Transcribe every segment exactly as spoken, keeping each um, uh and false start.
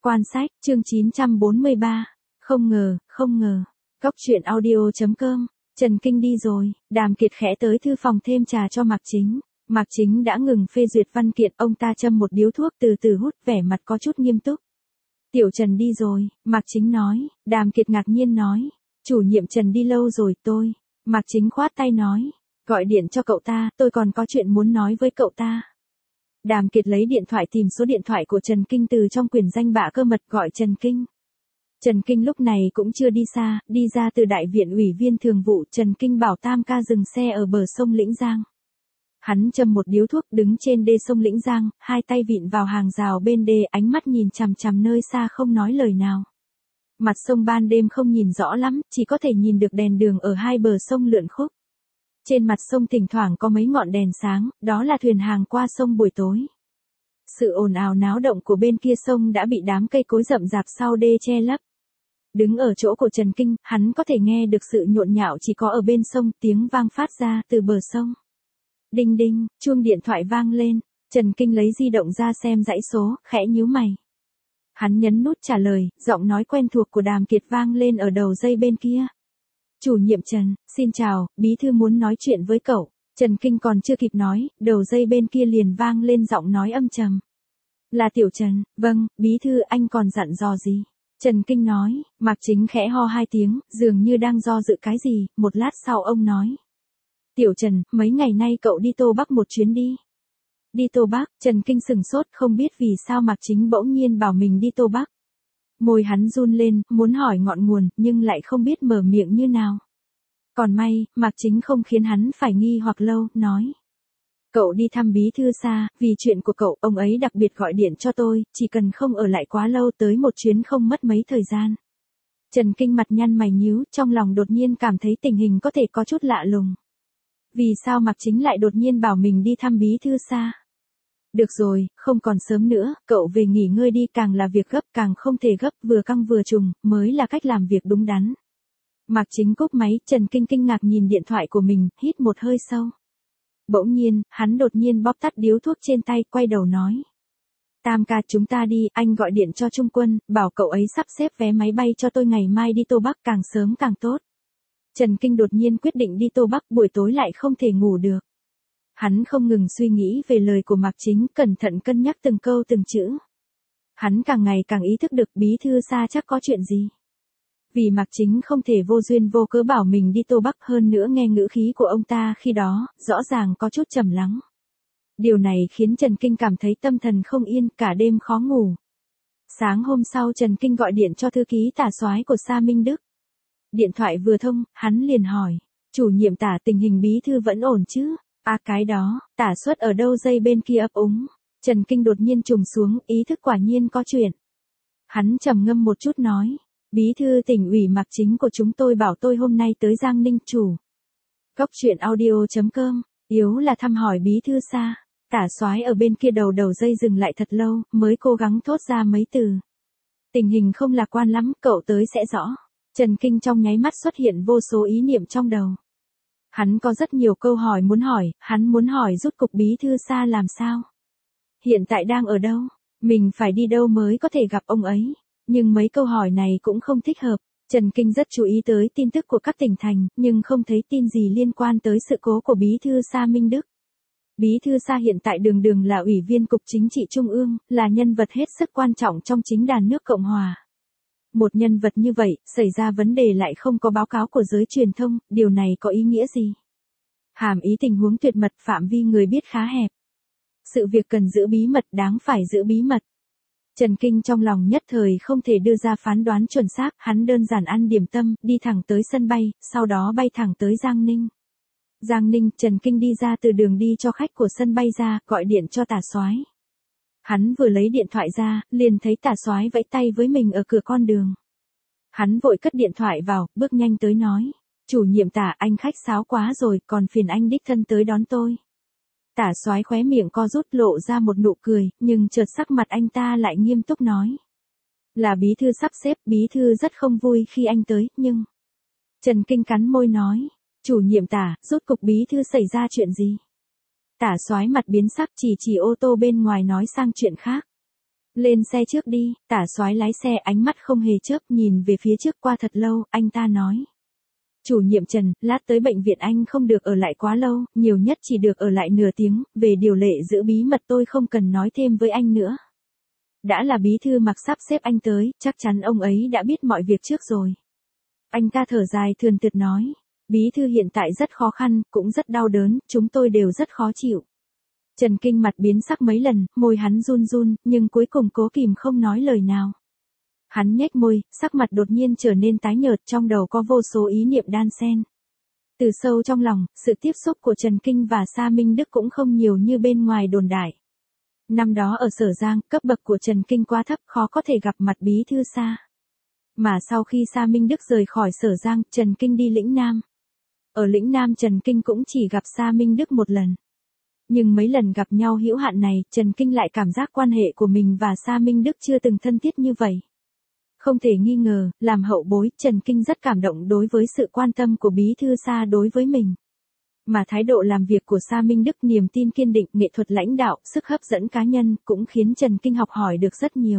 Quan sách, chương chín trăm bốn mươi ba. Không ngờ, không ngờ. Cóc truyện audio chấm com. Trần Kinh đi rồi, Đàm Kiệt khẽ tới thư phòng thêm trà cho Mạc Chính. Mạc Chính đã ngừng phê duyệt văn kiện, ông ta châm một điếu thuốc từ từ hút, vẻ mặt có chút nghiêm túc. Tiểu Trần đi rồi, Mạc Chính nói. Đàm Kiệt ngạc nhiên nói. Chủ nhiệm Trần đi lâu rồi tôi. Mạc Chính khoát tay nói. Gọi điện cho cậu ta, tôi còn có chuyện muốn nói với cậu ta. Đàm Kiệt lấy điện thoại tìm số điện thoại của Trần Kinh từ trong quyển danh bạ cơ mật gọi Trần Kinh. Trần Kinh lúc này cũng chưa đi xa, đi ra từ đại viện ủy viên thường vụ, Trần Kinh bảo Tam ca dừng xe ở bờ sông Lĩnh Giang. Hắn châm một điếu thuốc đứng trên đê sông Lĩnh Giang, hai tay vịn vào hàng rào bên đê, ánh mắt nhìn chằm chằm nơi xa không nói lời nào. Mặt sông ban đêm không nhìn rõ lắm, chỉ có thể nhìn được đèn đường ở hai bờ sông lượn khúc. Trên mặt sông thỉnh thoảng có mấy ngọn đèn sáng, đó là thuyền hàng qua sông buổi tối. Sự ồn ào náo động của bên kia sông đã bị đám cây cối rậm rạp sau đê che lấp. Đứng ở chỗ của Trần Kinh, hắn có thể nghe được sự nhộn nhạo chỉ có ở bên sông, tiếng vang phát ra từ bờ sông. Đinh đinh, chuông điện thoại vang lên, Trần Kinh lấy di động ra xem dãy số, khẽ nhíu mày. Hắn nhấn nút trả lời, giọng nói quen thuộc của Đàm Kiệt vang lên ở đầu dây bên kia. Chủ nhiệm Trần, xin chào, bí thư muốn nói chuyện với cậu. Trần Kinh còn chưa kịp nói, đầu dây bên kia liền vang lên giọng nói âm trầm. Là Tiểu Trần, vâng, bí thư anh còn dặn dò gì? Trần Kinh nói, Mạc Chính khẽ ho hai tiếng, dường như đang do dự cái gì, một lát sau ông nói. Tiểu Trần, mấy ngày nay cậu đi Tô Bắc một chuyến đi. Đi Tô Bắc, Trần Kinh sừng sốt không biết vì sao Mạc Chính bỗng nhiên bảo mình đi Tô Bắc. Môi hắn run lên, muốn hỏi ngọn nguồn, nhưng lại không biết mở miệng như nào. Còn may, Mạc Chính không khiến hắn phải nghi hoặc lâu, nói. Cậu đi thăm bí thư xa, vì chuyện của cậu, ông ấy đặc biệt gọi điện cho tôi, chỉ cần không ở lại quá lâu tới một chuyến không mất mấy thời gian. Trần Kinh mặt nhăn mày nhíu, trong lòng đột nhiên cảm thấy tình hình có thể có chút lạ lùng. Vì sao Mạc Chính lại đột nhiên bảo mình đi thăm bí thư xa? Được rồi, không còn sớm nữa, cậu về nghỉ ngơi đi, càng là việc gấp càng không thể gấp, vừa căng vừa trùng, mới là cách làm việc đúng đắn. Mạc Chính cúp máy, Trần Kinh kinh ngạc nhìn điện thoại của mình, hít một hơi sâu. Bỗng nhiên, hắn đột nhiên bóp tắt điếu thuốc trên tay, quay đầu nói. Tam ca chúng ta đi, anh gọi điện cho Trung Quân, bảo cậu ấy sắp xếp vé máy bay cho tôi ngày mai đi Tô Bắc, càng sớm càng tốt. Trần Kinh đột nhiên quyết định đi Tô Bắc, buổi tối lại không thể ngủ được. Hắn không ngừng suy nghĩ về lời của Mạc Chính, cẩn thận cân nhắc từng câu từng chữ. Hắn càng ngày càng ý thức được bí thư xa chắc có chuyện gì. Vì Mạc Chính không thể vô duyên vô cớ bảo mình đi Tô Bắc, hơn nữa nghe ngữ khí của ông ta khi đó, rõ ràng có chút trầm lắng. Điều này khiến Trần Kinh cảm thấy tâm thần không yên, cả đêm khó ngủ. Sáng hôm sau Trần Kinh gọi điện cho thư ký Tả Soái của Sa Minh Đức. Điện thoại vừa thông, hắn liền hỏi, chủ nhiệm Tả tình hình bí thư vẫn ổn chứ? À cái đó, Tả Xuất ở đâu dây bên kia ấp úng. Trần Kinh đột nhiên trùng xuống, ý thức quả nhiên có chuyện. Hắn trầm ngâm một chút nói. Bí thư tỉnh ủy Mạc Chính của chúng tôi bảo tôi hôm nay tới Giang Ninh chủ. Cóc truyện audio chấm com, yếu là thăm hỏi bí thư xa. Tả Soái ở bên kia đầu đầu dây dừng lại thật lâu, mới cố gắng thốt ra mấy từ. Tình hình không lạc quan lắm, cậu tới sẽ rõ. Trần Kinh trong nháy mắt xuất hiện vô số ý niệm trong đầu. Hắn có rất nhiều câu hỏi muốn hỏi, hắn muốn hỏi rút cục bí thư xa làm sao? Hiện tại đang ở đâu? Mình phải đi đâu mới có thể gặp ông ấy? Nhưng mấy câu hỏi này cũng không thích hợp. Trần Kinh rất chú ý tới tin tức của các tỉnh thành, nhưng không thấy tin gì liên quan tới sự cố của bí thư Sa Minh Đức. Bí thư Sa hiện tại đường đường là ủy viên Cục Chính trị Trung ương, là nhân vật hết sức quan trọng trong chính đàn nước Cộng Hòa. Một nhân vật như vậy, xảy ra vấn đề lại không có báo cáo của giới truyền thông, điều này có ý nghĩa gì? Hàm ý tình huống tuyệt mật, phạm vi người biết khá hẹp. Sự việc cần giữ bí mật, đáng phải giữ bí mật. Trần Kinh trong lòng nhất thời không thể đưa ra phán đoán chuẩn xác, hắn đơn giản ăn điểm tâm, đi thẳng tới sân bay, sau đó bay thẳng tới Giang Ninh. Giang Ninh, Trần Kinh đi ra từ đường đi cho khách của sân bay ra, gọi điện cho Tả Soái. Hắn vừa lấy điện thoại ra, liền thấy Tả Soái vẫy tay với mình ở cửa con đường. Hắn vội cất điện thoại vào, bước nhanh tới nói, chủ nhiệm Tả, anh khách sáo quá rồi, còn phiền anh đích thân tới đón tôi. Tả Soái khóe miệng co rút lộ ra một nụ cười, nhưng chợt sắc mặt anh ta lại nghiêm túc nói. Là bí thư sắp xếp, bí thư rất không vui khi anh tới, nhưng... Trần Kinh cắn môi nói, chủ nhiệm Tả, rốt cục bí thư xảy ra chuyện gì? Tả Soái mặt biến sắc, chỉ chỉ ô tô bên ngoài nói sang chuyện khác. Lên xe trước đi, Tả Soái lái xe ánh mắt không hề chớp nhìn về phía trước qua thật lâu, anh ta nói. Chủ nhiệm Trần, lát tới bệnh viện anh không được ở lại quá lâu, nhiều nhất chỉ được ở lại nửa tiếng, về điều lệ giữ bí mật tôi không cần nói thêm với anh nữa. Đã là bí thư Mạc sắp xếp anh tới, chắc chắn ông ấy đã biết mọi việc trước rồi. Anh ta thở dài thườn thượt nói, bí thư hiện tại rất khó khăn, cũng rất đau đớn, chúng tôi đều rất khó chịu. Trần Kinh mặt biến sắc mấy lần, môi hắn run run, nhưng cuối cùng cố kìm không nói lời nào. Hắn nhếch môi, sắc mặt đột nhiên trở nên tái nhợt, trong đầu có vô số ý niệm đan xen. Từ sâu trong lòng, sự tiếp xúc của Trần Kinh và Sa Minh Đức cũng không nhiều như bên ngoài đồn đại. Năm đó ở Sở Giang, cấp bậc của Trần Kinh quá thấp, khó có thể gặp mặt bí thư Sa. Mà sau khi Sa Minh Đức rời khỏi Sở Giang, Trần Kinh đi lĩnh Nam. Ở lĩnh Nam Trần Kinh cũng chỉ gặp Sa Minh Đức một lần. Nhưng mấy lần gặp nhau hữu hạn này, Trần Kinh lại cảm giác quan hệ của mình và Sa Minh Đức chưa từng thân thiết như vậy. Không thể nghi ngờ, làm hậu bối, Trần Kinh rất cảm động đối với sự quan tâm của bí thư Sa đối với mình. Mà thái độ làm việc của Sa Minh Đức, niềm tin kiên định, nghệ thuật lãnh đạo, sức hấp dẫn cá nhân, cũng khiến Trần Kinh học hỏi được rất nhiều.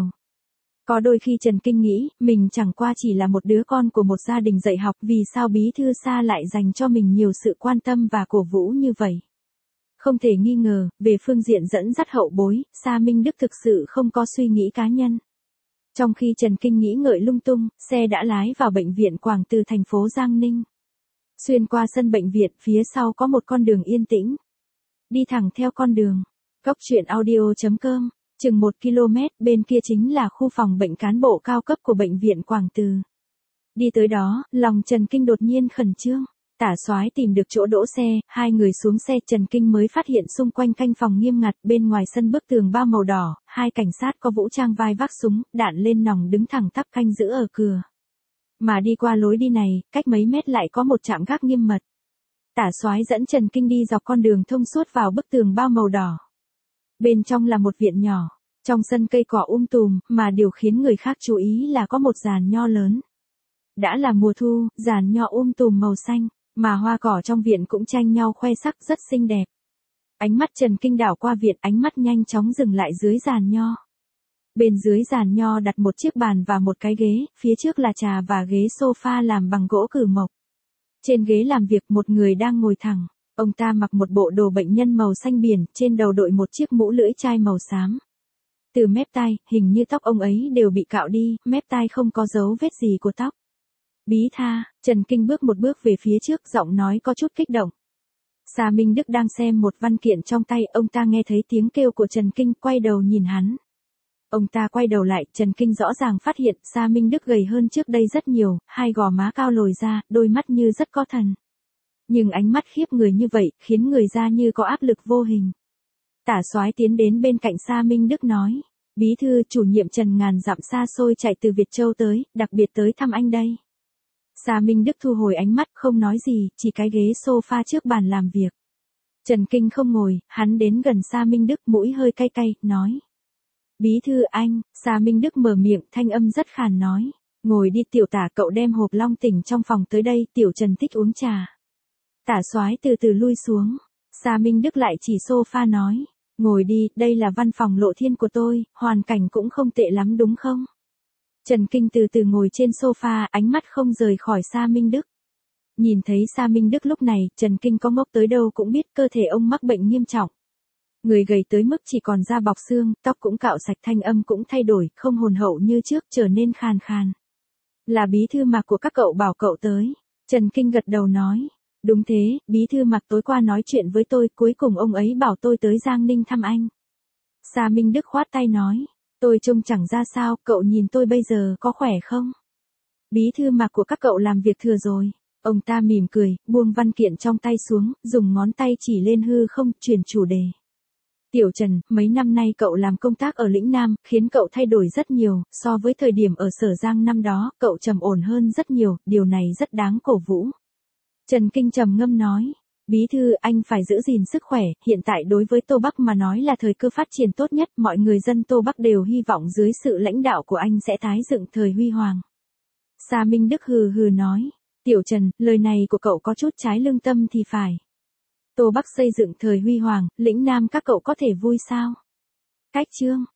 Có đôi khi Trần Kinh nghĩ, mình chẳng qua chỉ là một đứa con của một gia đình dạy học, vì sao bí thư Sa lại dành cho mình nhiều sự quan tâm và cổ vũ như vậy. Không thể nghi ngờ, về phương diện dẫn dắt hậu bối, Sa Minh Đức thực sự không có suy nghĩ cá nhân. Trong khi Trần Kinh nghĩ ngợi lung tung, xe đã lái vào bệnh viện Quảng Từ thành phố Giang Ninh. Xuyên qua sân bệnh viện, phía sau có một con đường yên tĩnh. Đi thẳng theo con đường. Góc truyện audio chấm com, chừng một ki lô mét bên kia chính là khu phòng bệnh cán bộ cao cấp của bệnh viện Quảng Từ. Đi tới đó, lòng Trần Kinh đột nhiên khẩn trương. Tả Soái tìm được chỗ đỗ xe, hai người xuống xe, Trần Kinh mới phát hiện xung quanh canh phòng nghiêm ngặt, bên ngoài sân bức tường bao màu đỏ, hai cảnh sát có vũ trang vai vác súng, đạn lên nòng đứng thẳng tắp canh giữ ở cửa. Mà đi qua lối đi này, cách mấy mét lại có một trạm gác nghiêm mật. Tả Soái dẫn Trần Kinh đi dọc con đường thông suốt vào bức tường bao màu đỏ. Bên trong là một viện nhỏ, trong sân cây cỏ um tùm, mà điều khiến người khác chú ý là có một giàn nho lớn. Đã là mùa thu, giàn nho um tùm màu xanh, mà hoa cỏ trong viện cũng tranh nhau khoe sắc rất xinh đẹp. Ánh mắt Trần Kinh đảo qua viện, ánh mắt nhanh chóng dừng lại dưới giàn nho. Bên dưới giàn nho đặt một chiếc bàn và một cái ghế, phía trước là trà và ghế sofa làm bằng gỗ cử mộc. Trên ghế làm việc một người đang ngồi thẳng, ông ta mặc một bộ đồ bệnh nhân màu xanh biển, trên đầu đội một chiếc mũ lưỡi chai màu xám. Từ mép tai, hình như tóc ông ấy đều bị cạo đi, mép tai không có dấu vết gì của tóc. Bí tha, Trần Kinh bước một bước về phía trước, giọng nói có chút kích động. Sa Minh Đức đang xem một văn kiện trong tay, ông ta nghe thấy tiếng kêu của Trần Kinh, quay đầu nhìn hắn. Ông ta quay đầu lại, Trần Kinh rõ ràng phát hiện Sa Minh Đức gầy hơn trước đây rất nhiều, hai gò má cao lồi ra, đôi mắt như rất có thần. Nhưng ánh mắt khiếp người như vậy, khiến người ra như có áp lực vô hình. Tả Soái tiến đến bên cạnh Sa Minh Đức nói, bí thư, chủ nhiệm Trần ngàn dặm xa xôi chạy từ Việt Châu tới, đặc biệt tới thăm anh đây. Sa Minh Đức thu hồi ánh mắt, không nói gì, chỉ cái ghế sofa trước bàn làm việc. Trần Kinh không ngồi, hắn đến gần Sa Minh Đức, mũi hơi cay cay, nói. Bí thư anh, Sa Minh Đức mở miệng, thanh âm rất khàn nói. Ngồi đi Tiểu Tả, cậu đem hộp long tỉnh trong phòng tới đây, Tiểu Trần thích uống trà. Tả Soái từ từ lui xuống. Sa Minh Đức lại chỉ sofa nói. Ngồi đi, đây là văn phòng Lộ Thiên của tôi, hoàn cảnh cũng không tệ lắm đúng không? Trần Kinh từ từ ngồi trên sofa, ánh mắt không rời khỏi Sa Minh Đức. Nhìn thấy Sa Minh Đức lúc này, Trần Kinh có ngốc tới đâu cũng biết cơ thể ông mắc bệnh nghiêm trọng. Người gầy tới mức chỉ còn da bọc xương, tóc cũng cạo sạch, thanh âm cũng thay đổi, không hồn hậu như trước, trở nên khàn khàn. Là bí thư Mạc của các cậu bảo cậu tới. Trần Kinh gật đầu nói. Đúng thế, bí thư Mạc tối qua nói chuyện với tôi, cuối cùng ông ấy bảo tôi tới Giang Ninh thăm anh. Sa Minh Đức khoát tay nói. Tôi trông chẳng ra sao, cậu nhìn tôi bây giờ có khỏe không? Bí thư Mạc của các cậu làm việc thừa rồi. Ông ta mỉm cười, buông văn kiện trong tay xuống, dùng ngón tay chỉ lên hư không, chuyển chủ đề. Tiểu Trần, mấy năm nay cậu làm công tác ở lĩnh Nam, khiến cậu thay đổi rất nhiều, so với thời điểm ở Sở Giang năm đó, cậu trầm ổn hơn rất nhiều, điều này rất đáng cổ vũ. Trần Kinh trầm ngâm nói. Bí thư, anh phải giữ gìn sức khỏe, hiện tại đối với Tô Bắc mà nói là thời cơ phát triển tốt nhất, mọi người dân Tô Bắc đều hy vọng dưới sự lãnh đạo của anh sẽ tái dựng thời huy hoàng. Sa Minh Đức hừ hừ nói, Tiểu Trần, lời này của cậu có chút trái lương tâm thì phải. Tô Bắc xây dựng thời huy hoàng, lĩnh Nam các cậu có thể vui sao? Cách chương